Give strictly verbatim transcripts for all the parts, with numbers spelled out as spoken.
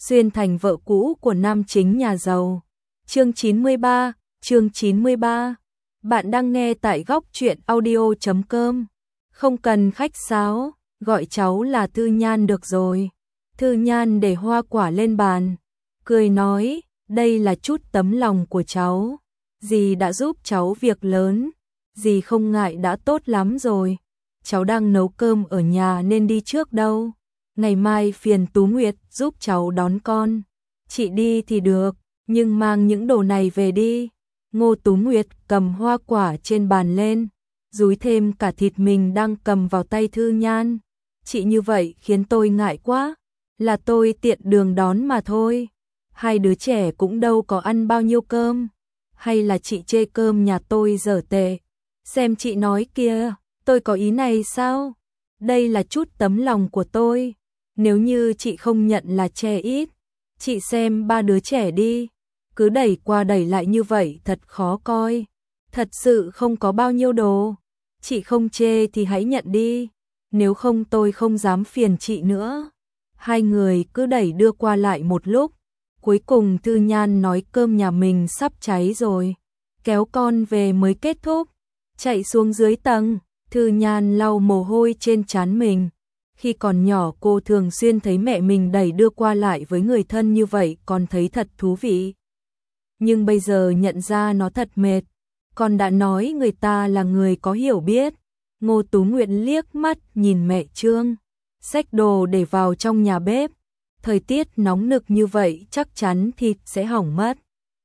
xuyên thành vợ cũ của nam chính nhà giàu. Chương chín mươi ba, chương chín mươi ba. Bạn đang nghe tại góc truyện audio chấm com. Không cần khách sáo, gọi cháu là Thư Nhan được rồi. Thư Nhan để hoa quả lên bàn, cười nói, đây là chút tấm lòng của cháu. Dì đã giúp cháu việc lớn, dì không ngại đã tốt lắm rồi. Cháu đang nấu cơm ở nhà nên đi trước đâu. Ngày mai phiền Tú Nguyệt giúp cháu đón con. Chị đi thì được, nhưng mang những đồ này về đi. Ngô Tú Nguyệt cầm hoa quả trên bàn lên, dúi thêm cả thịt mình đang cầm vào tay Thư Nhan. Chị như vậy khiến tôi ngại quá, là tôi tiện đường đón mà thôi. Hai đứa trẻ cũng đâu có ăn bao nhiêu cơm. Hay là chị chê cơm nhà tôi dở tệ? Xem chị nói kìa, tôi có ý này sao? Đây là chút tấm lòng của tôi. Nếu như chị không nhận là chê ít, chị xem ba đứa trẻ đi, cứ đẩy qua đẩy lại như vậy thật khó coi. Thật sự không có bao nhiêu đồ. Chị không chê thì hãy nhận đi, nếu không tôi không dám phiền chị nữa. Hai người cứ đẩy đưa qua lại một lúc, cuối cùng Thư Nhan nói cơm nhà mình sắp cháy rồi, kéo con về mới kết thúc. Chạy xuống dưới tầng, Thư Nhan lau mồ hôi trên trán mình. Khi còn nhỏ cô thường xuyên thấy mẹ mình đẩy đưa qua lại với người thân như vậy còn thấy thật thú vị. Nhưng bây giờ nhận ra nó thật mệt. Con đã nói người ta là người có hiểu biết. Ngô Tú Nguyệt liếc mắt nhìn mẹ Trương, xách đồ để vào trong nhà bếp. Thời tiết nóng nực như vậy chắc chắn thịt sẽ hỏng mất.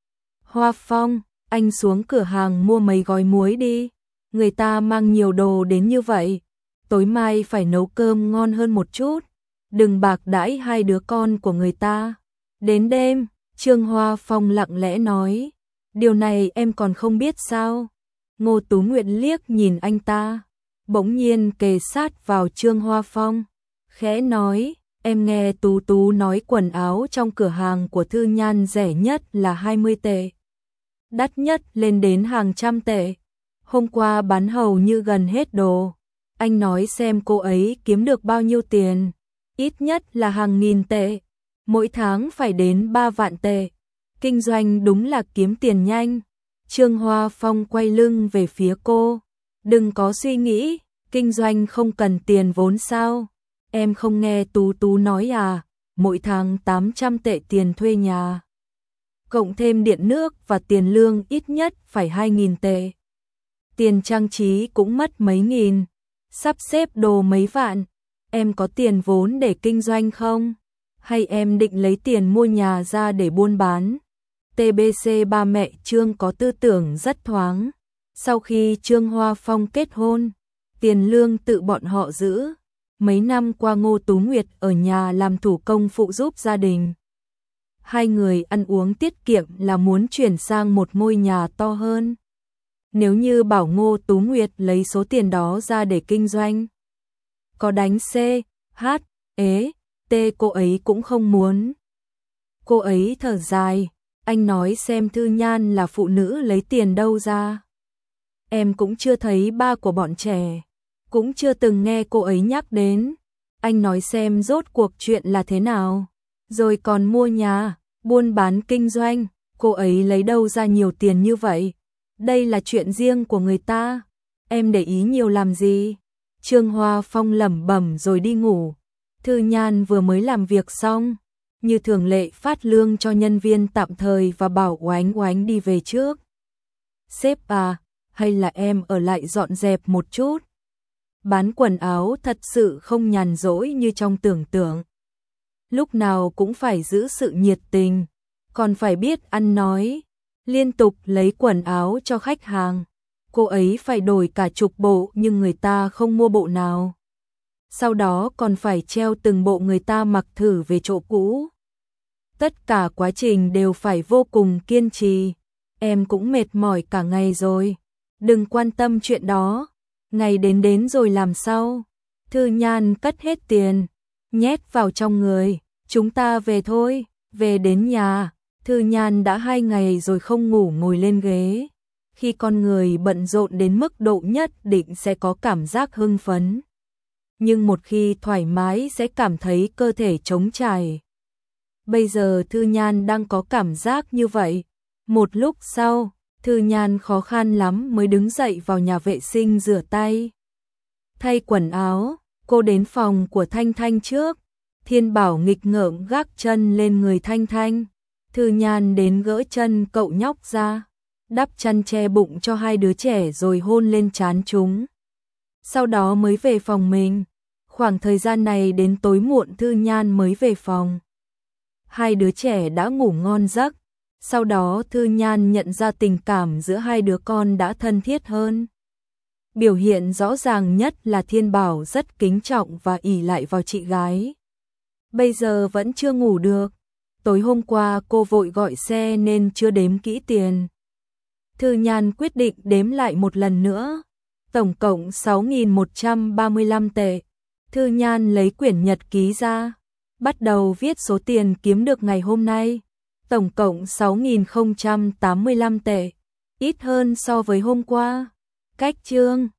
Hoa Phong, anh xuống cửa hàng mua mấy gói muối đi. Người ta mang nhiều đồ đến như vậy, tối mai phải nấu cơm ngon hơn một chút. Đừng bạc đãi hai đứa con của người ta. Đến đêm, Trương Hoa Phong lặng lẽ nói, điều này em còn không biết sao? Ngô Tú Nguyệt liếc nhìn anh ta, bỗng nhiên kề sát vào Trương Hoa Phong, khẽ nói, em nghe Tú Tú nói quần áo trong cửa hàng của Thư Nhan rẻ nhất là hai mươi tệ, đắt nhất lên đến hàng trăm tệ. Hôm qua bán hầu như gần hết đồ. Anh nói xem cô ấy kiếm được bao nhiêu tiền, ít nhất là hàng nghìn tệ, mỗi tháng phải đến ba vạn tệ. Kinh doanh đúng là kiếm tiền nhanh. Trương Hoa Phong quay lưng về phía cô, đừng có suy nghĩ, kinh doanh không cần tiền vốn sao? Em không nghe Tú Tú nói à, mỗi tháng tám trăm tệ tiền thuê nhà, cộng thêm điện nước và tiền lương ít nhất phải hai nghìn tệ. Tiền trang trí cũng mất mấy nghìn, sắp xếp đồ mấy vạn. Em có tiền vốn để kinh doanh không? Hay em định lấy tiền mua nhà ra để buôn bán? tê bê xê ba mẹ Trương có tư tưởng rất thoáng. Sau khi Trương Hoa Phong kết hôn, tiền lương tự bọn họ giữ. Mấy năm qua Ngô Tú Nguyệt ở nhà làm thủ công phụ giúp gia đình. Hai người ăn uống tiết kiệm là muốn chuyển sang một ngôi nhà to hơn. Nếu như bảo Ngô Tú Nguyệt lấy số tiền đó ra để kinh doanh, có đánh C, H, ế, T cô ấy cũng không muốn. Cô ấy thở dài, anh nói xem Thư Nhan là phụ nữ lấy tiền đâu ra. Em cũng chưa thấy ba của bọn trẻ, cũng chưa từng nghe cô ấy nhắc đến. Anh nói xem rốt cuộc chuyện là thế nào. Rồi còn mua nhà, buôn bán kinh doanh, cô ấy lấy đâu ra nhiều tiền như vậy? Đây là chuyện riêng của người ta, em để ý nhiều làm gì? Trương Hoa Phong lẩm bẩm rồi đi ngủ. Thư Nhan vừa mới làm việc xong, như thường lệ phát lương cho nhân viên tạm thời và bảo Oánh Oánh đi về trước. Sếp à, hay là em ở lại dọn dẹp một chút? Bán quần áo thật sự không nhàn rỗi như trong tưởng tượng. Lúc nào cũng phải giữ sự nhiệt tình, còn phải biết ăn nói. Liên tục lấy quần áo cho khách hàng. Cô ấy phải đổi cả chục bộ nhưng người ta không mua bộ nào. Sau đó còn phải treo từng bộ người ta mặc thử về chỗ cũ. Tất cả quá trình đều phải vô cùng kiên trì. Em cũng mệt mỏi cả ngày rồi. Đừng quan tâm chuyện đó. Ngày đến đến rồi làm sao? Thư Nhan cất hết tiền, nhét vào trong người. Chúng ta về thôi. Về đến nhà, Thư Nhan đã hai ngày rồi không ngủ ngồi lên ghế. Khi con người bận rộn đến mức độ nhất định sẽ có cảm giác hưng phấn. Nhưng một khi thoải mái sẽ cảm thấy cơ thể trống trải. Bây giờ Thư Nhan đang có cảm giác như vậy. Một lúc sau, Thư Nhan khó khăn lắm mới đứng dậy vào nhà vệ sinh rửa tay. Thay quần áo, cô đến phòng của Thanh Thanh trước. Thiên Bảo nghịch ngợm gác chân lên người Thanh Thanh. Thư Nhan đến gỡ chân cậu nhóc ra, đắp chăn che bụng cho hai đứa trẻ rồi hôn lên trán chúng. Sau đó mới về phòng mình. Khoảng thời gian này đến tối muộn Thư Nhan mới về phòng. Hai đứa trẻ đã ngủ ngon giấc. Sau đó Thư Nhan nhận ra tình cảm giữa hai đứa con đã thân thiết hơn. Biểu hiện rõ ràng nhất là Thiên Bảo rất kính trọng và ỷ lại vào chị gái. Bây giờ vẫn chưa ngủ được. Tối hôm qua cô vội gọi xe nên chưa đếm kỹ tiền. Thư Nhan quyết định đếm lại một lần nữa. Tổng cộng sáu nghìn một trăm ba mươi lăm tệ. Thư Nhan lấy quyển nhật ký ra, bắt đầu viết số tiền kiếm được ngày hôm nay. Tổng cộng sáu nghìn không trăm tám mươi lăm tệ, ít hơn so với hôm qua. Cách chương